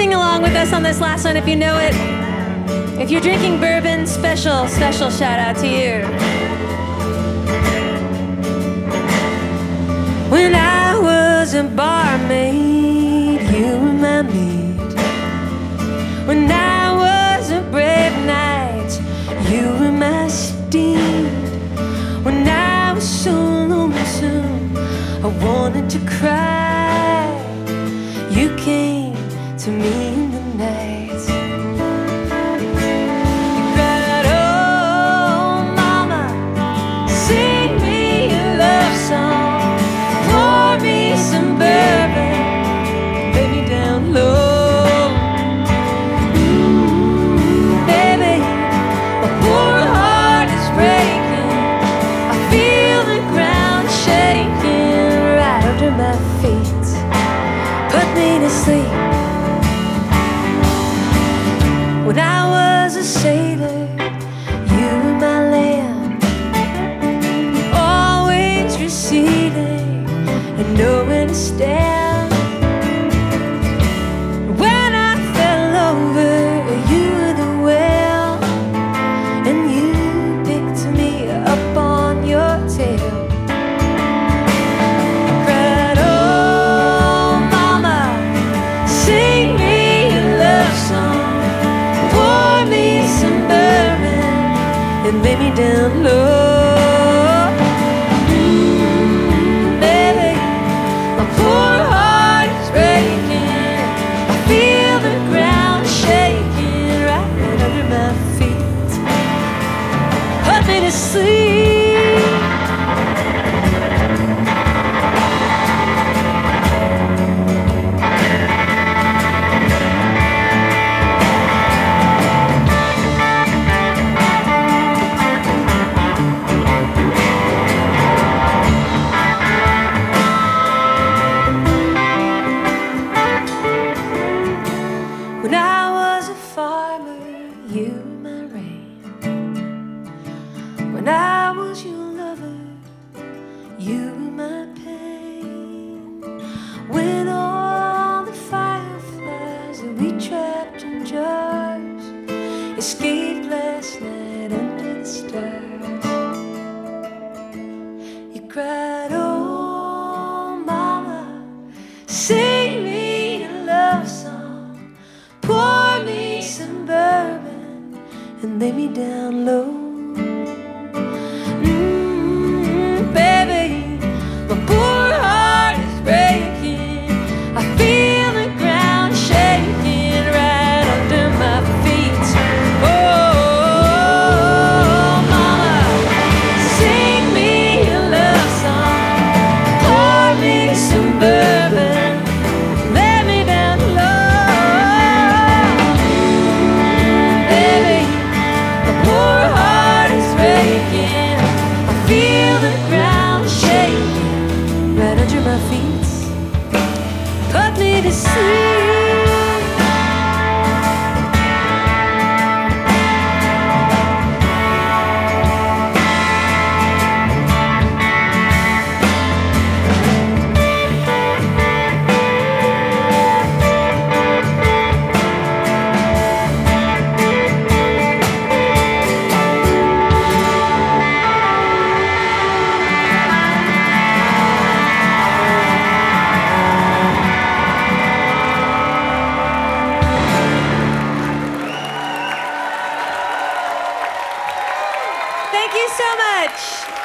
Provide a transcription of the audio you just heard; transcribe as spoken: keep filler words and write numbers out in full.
sing along with us on this last one if you know it. If you're drinking bourbon, special, special shout out to you. When I was a barmaid, you were my maid. When I was a brave knight, you were my steed. When I was so lonesome, I wanted to cry, you came to me in the night. You cried, oh mama, sing me a love song, pour me some bourbon, lay me down low. Ooh, baby, my poor heart is breaking, I feel the ground shaking right under my feet. Put me to sleep. When I was a sailor, you were my land, always receding and nowhere to stand. When I fell over, you were the whale, and you picked me up on your tail. Cried, oh mama, sing me a love song, pour me some bourbon and lay me down low. Mm, baby, my poor heart is breaking, I feel the ground shaking right under my feet. Put me to sleep. When I was a farmer, you were my rain. When I was your lover, you were my pain. When all the fireflies that we trapped in jars escaped last night under the stars, you cried, oh mama, sing me a love song, pour me some bourbon and lay me down low. Mm, baby, my poor heart is breaking, I feel the ground shaking right under my feet. Oh, mama, sing me a love song, pour me some bourbon, lay me down low. Feel the ground shaking right under my feet. Put me to sleep. Thank you so much.